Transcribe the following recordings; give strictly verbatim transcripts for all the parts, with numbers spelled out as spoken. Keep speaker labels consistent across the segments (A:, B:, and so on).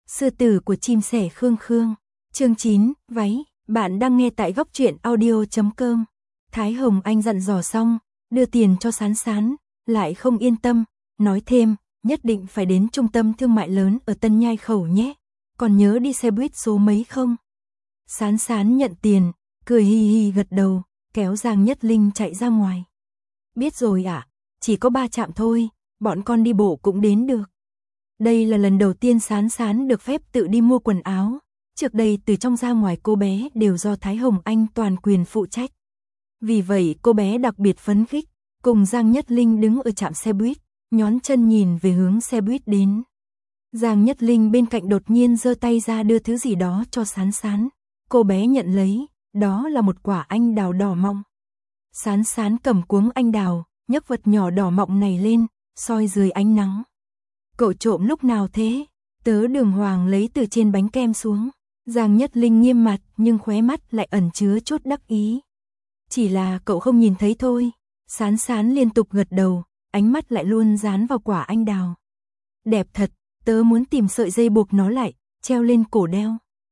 A: Sư tử của chim sẻ Khương Khương. Chương chín, váy. Bạn đang nghe tại góc truyện audio chấm com. Thái Hồng Anh dặn dò xong, đưa tiền cho Sán Sán, lại không yên tâm, nói thêm, nhất định phải đến trung tâm thương mại lớn ở Tân Nhai Khẩu nhé, còn nhớ đi xe buýt số mấy không? Sán Sán nhận tiền, cười hi hi gật đầu, kéo Giang Nhất Linh chạy ra ngoài. Biết rồi ạ, à, chỉ có ba trạm thôi, bọn con đi bộ cũng đến được. Đây là lần đầu tiên Sán Sán được phép tự đi mua quần áo, trước đây từ trong ra ngoài cô bé đều do Thái Hồng Anh toàn quyền phụ trách. Vì vậy cô bé đặc biệt phấn khích, cùng Giang Nhất Linh đứng ở trạm xe buýt, nhón chân nhìn về hướng xe buýt đến. Giang Nhất Linh bên cạnh đột nhiên giơ tay ra đưa thứ gì đó cho Sán Sán, cô bé nhận lấy, đó là một quả anh đào đỏ mọng. Sán Sán cầm cuống anh đào, nhấc vật nhỏ đỏ mọng này lên, soi dưới ánh nắng. Cậu trộm lúc nào thế? Tớ Đường Hoàng lấy từ trên bánh kem xuống. Giang Nhất Linh nghiêm mặt nhưng khóe mắt lại ẩn chứa chút đắc ý. Chỉ là cậu không nhìn thấy thôi. Sán Sán liên tục gật đầu, ánh mắt lại luôn dán vào quả anh đào. Đẹp thật, tớ muốn tìm sợi dây buộc nó lại, treo lên cổ đeo.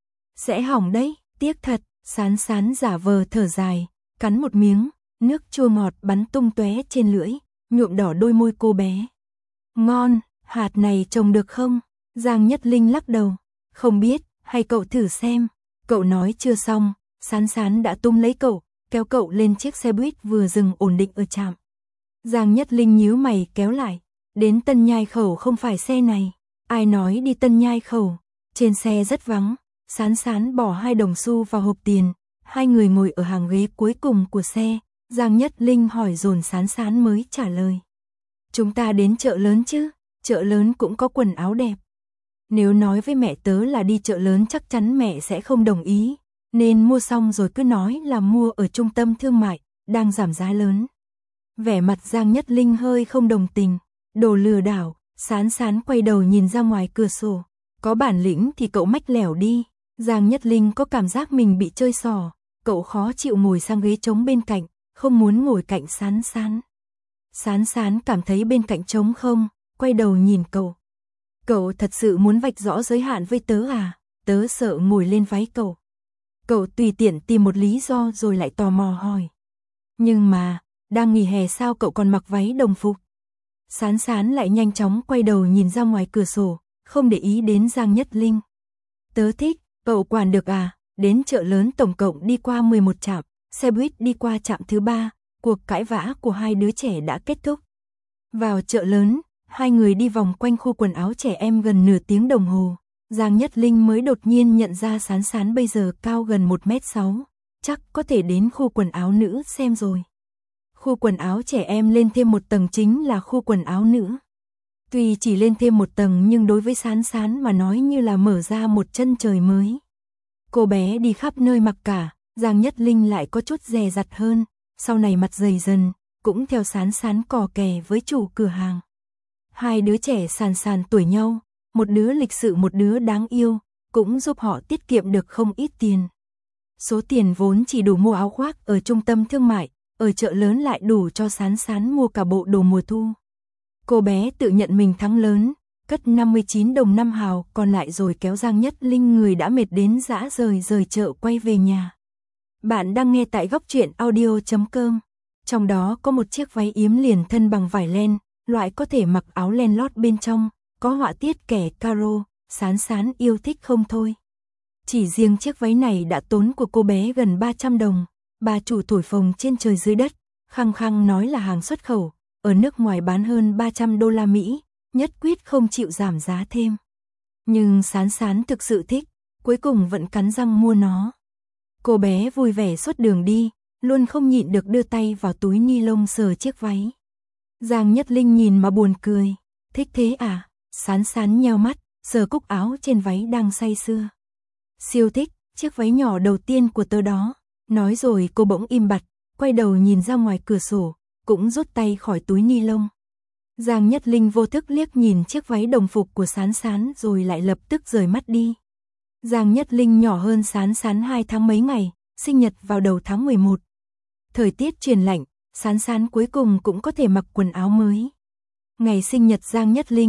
A: Sẽ hỏng đấy, tiếc thật. Sán Sán giả vờ thở dài, cắn một miếng, nước chua ngọt bắn tung tóe trên lưỡi, nhuộm đỏ đôi môi cô bé. Ngon, hạt này trồng được không? Giang Nhất Linh lắc đầu, không biết, hay cậu thử xem. Cậu nói chưa xong, Sán Sán đã tung lấy cậu, kéo cậu lên chiếc xe buýt vừa dừng ổn định ở trạm. Giang Nhất Linh nhíu mày kéo lại, đến Tân Nhai Khẩu không phải xe này. Ai nói đi Tân Nhai Khẩu? Trên xe rất vắng. Sán Sán bỏ hai đồng xu vào hộp tiền, hai người ngồi ở hàng ghế cuối cùng của xe. Giang Nhất Linh hỏi dồn Sán Sán mới trả lời. Chúng ta đến chợ lớn chứ, chợ lớn cũng có quần áo đẹp. Nếu nói với mẹ tớ là đi chợ lớn chắc chắn mẹ sẽ không đồng ý, nên mua xong rồi cứ nói là mua ở trung tâm thương mại, đang giảm giá lớn. Vẻ mặt Giang Nhất Linh hơi không đồng tình, đồ lừa đảo. Sán Sán quay đầu nhìn ra ngoài cửa sổ, có bản lĩnh thì cậu mách lẻo đi. Giang Nhất Linh có cảm giác mình bị chơi xỏ, cậu khó chịu ngồi sang ghế trống bên cạnh, không muốn ngồi cạnh Sán Sán. Sán Sán cảm thấy bên cạnh trống không, quay đầu nhìn cậu. Cậu thật sự muốn vạch rõ giới hạn với tớ à? Tớ sợ ngồi lên váy cậu. Cậu tùy tiện tìm một lý do rồi lại tò mò hỏi. Nhưng mà, đang nghỉ hè sao cậu còn mặc váy đồng phục? Sán Sán lại nhanh chóng quay đầu nhìn ra ngoài cửa sổ, không để ý đến Giang Nhất Linh. Tớ thích, cậu quản được à? Đến chợ lớn tổng cộng đi qua mười một trạm, xe buýt đi qua trạm thứ ba, cuộc cãi vã của hai đứa trẻ đã kết thúc. Vào chợ lớn, hai người đi vòng quanh khu quần áo trẻ em gần nửa tiếng đồng hồ. Giang Nhất Linh mới đột nhiên nhận ra Sán Sán bây giờ cao gần một mét sáu, chắc có thể đến khu quần áo nữ xem rồi. Khu quần áo trẻ em lên thêm một tầng chính là khu quần áo nữ. Tuy chỉ lên thêm một tầng nhưng đối với Sán Sán mà nói như là mở ra một chân trời mới. Cô bé đi khắp nơi mặc cả, Giang Nhất Linh lại có chút dè dặt hơn, sau này mặt dày dần, cũng theo Sán Sán cò kè với chủ cửa hàng. Hai đứa trẻ sàn sàn tuổi nhau, một đứa lịch sự một đứa đáng yêu, cũng giúp họ tiết kiệm được không ít tiền. Số tiền vốn chỉ đủ mua áo khoác ở trung tâm thương mại, ở chợ lớn lại đủ cho Sán Sán mua cả bộ đồ mùa thu. Cô bé tự nhận mình thắng lớn, cất năm mươi chín đồng năm hào còn lại rồi kéo Giang Nhất Linh người đã mệt đến rã rời rời chợ quay về nhà. Bạn đang nghe tại góc truyện audio chấm com. Trong đó có một chiếc váy yếm liền thân bằng vải len, loại có thể mặc áo len lót bên trong, có họa tiết kẻ caro, Sán Sán yêu thích không thôi. Chỉ riêng chiếc váy này đã tốn của cô bé gần ba trăm đồng, bà chủ thổi phồng trên trời dưới đất, khăng khăng nói là hàng xuất khẩu, ở nước ngoài bán hơn ba trăm đô la Mỹ, nhất quyết không chịu giảm giá thêm. Nhưng Sán Sán thực sự thích, cuối cùng vẫn cắn răng mua nó. Cô bé vui vẻ suốt đường đi, luôn không nhịn được đưa tay vào túi ni lông sờ chiếc váy. Giang Nhất Linh nhìn mà buồn cười, thích thế à? Sán Sán nheo mắt, sờ cúc áo trên váy đang say sưa. Siêu thích, chiếc váy nhỏ đầu tiên của tớ đó. Nói rồi cô bỗng im bặt, quay đầu nhìn ra ngoài cửa sổ, cũng rút tay khỏi túi ni lông. Giang Nhất Linh vô thức liếc nhìn chiếc váy đồng phục của Sán Sán rồi lại lập tức rời mắt đi. Giang Nhất Linh nhỏ hơn Sán Sán hai tháng mấy ngày, sinh nhật vào đầu tháng mười một. Thời tiết chuyển lạnh, Sán Sán cuối cùng cũng có thể mặc quần áo mới. Ngày sinh nhật Giang Nhất Linh,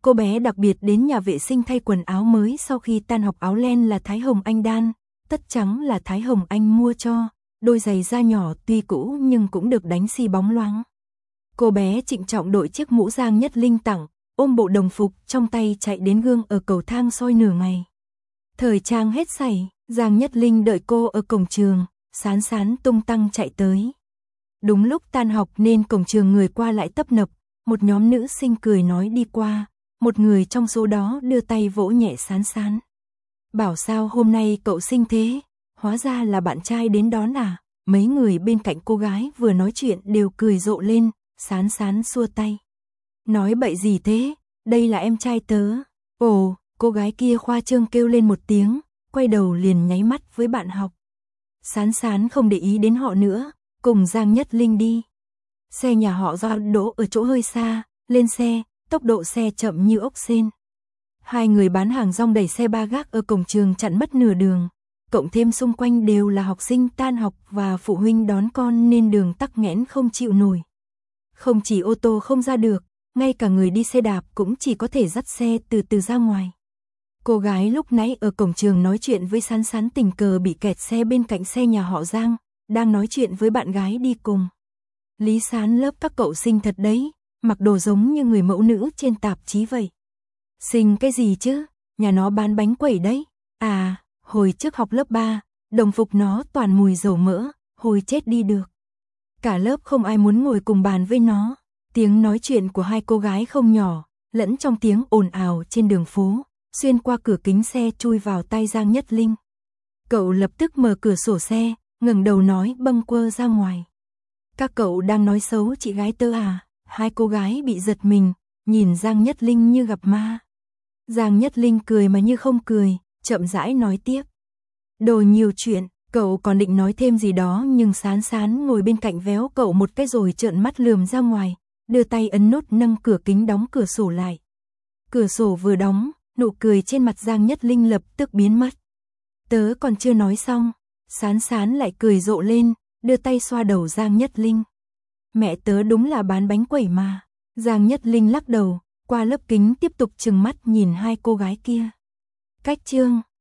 A: Cô bé đặc biệt đến nhà vệ sinh thay quần áo mới sau khi tan học, áo len là Thái Hồng Anh đan, tất trắng là Thái Hồng Anh mua cho, đôi giày da nhỏ tuy cũ nhưng cũng được đánh xi bóng loáng. Cô bé trịnh trọng đội chiếc mũ Giang Nhất Linh tặng, ôm bộ đồng phục trong tay chạy đến gương ở cầu thang soi nửa ngày. Thời trang hết sảy, Giang Nhất Linh đợi cô ở cổng trường, Sán Sán tung tăng chạy tới. Đúng lúc tan học nên cổng trường người qua lại tấp nập, một nhóm nữ sinh cười nói đi qua, một người trong số đó đưa tay vỗ nhẹ Sán Sán. Bảo sao hôm nay cậu xinh thế, hóa ra là bạn trai đến đón à? Mấy người bên cạnh cô gái vừa nói chuyện đều cười rộ lên, Sán Sán xua tay. Nói bậy gì thế, đây là em trai tớ. Ồ, cô gái kia khoa trương kêu lên một tiếng, quay đầu liền nháy mắt với bạn học. Sán Sán không để ý đến họ nữa, cùng Giang Nhất Linh đi. Xe nhà họ do đỗ ở chỗ hơi xa, lên xe, tốc độ xe chậm như ốc sên. Hai người bán hàng rong đẩy xe ba gác ở cổng trường chặn mất nửa đường, cộng thêm xung quanh đều là học sinh tan học và phụ huynh đón con nên đường tắc nghẽn không chịu nổi. Không chỉ ô tô không ra được, ngay cả người đi xe đạp cũng chỉ có thể dắt xe từ từ ra ngoài. Cô gái lúc nãy ở cổng trường nói chuyện với Sán Sán tình cờ bị kẹt xe bên cạnh xe nhà họ Giang, đang nói chuyện với bạn gái đi cùng. Lý Sán lớp các cậu xinh thật đấy, mặc đồ giống như người mẫu nữ trên tạp chí vậy. Xinh cái gì chứ, nhà nó bán bánh quẩy đấy. À, hồi trước học lớp ba, đồng phục nó toàn mùi dầu mỡ, hồi chết đi được. Cả lớp không ai muốn ngồi cùng bàn với nó. Tiếng nói chuyện của hai cô gái không nhỏ, lẫn trong tiếng ồn ào trên đường phố, xuyên qua cửa kính xe chui vào tai Giang Nhất Linh. Cậu lập tức mở cửa sổ xe, ngẩng đầu nói bâng quơ ra ngoài. Các cậu đang nói xấu chị gái tớ à? Hai cô gái bị giật mình, nhìn Giang Nhất Linh như gặp ma. Giang Nhất Linh cười mà như không cười, chậm rãi nói tiếp. Đồ nhiều chuyện, cậu còn định nói thêm gì đó nhưng Sán Sán ngồi bên cạnh véo cậu một cái rồi trợn mắt lườm ra ngoài, đưa tay ấn nút nâng cửa kính đóng cửa sổ lại. Cửa sổ vừa đóng, nụ cười trên mặt Giang Nhất Linh lập tức biến mất. Tớ còn chưa nói xong, Sán Sán lại cười rộ lên, đưa tay xoa đầu Giang Nhất Linh. Mẹ tớ đúng là bán bánh quẩy mà. Giang Nhất Linh lắc đầu, qua lớp kính tiếp tục trừng mắt nhìn hai cô gái kia. Cách chương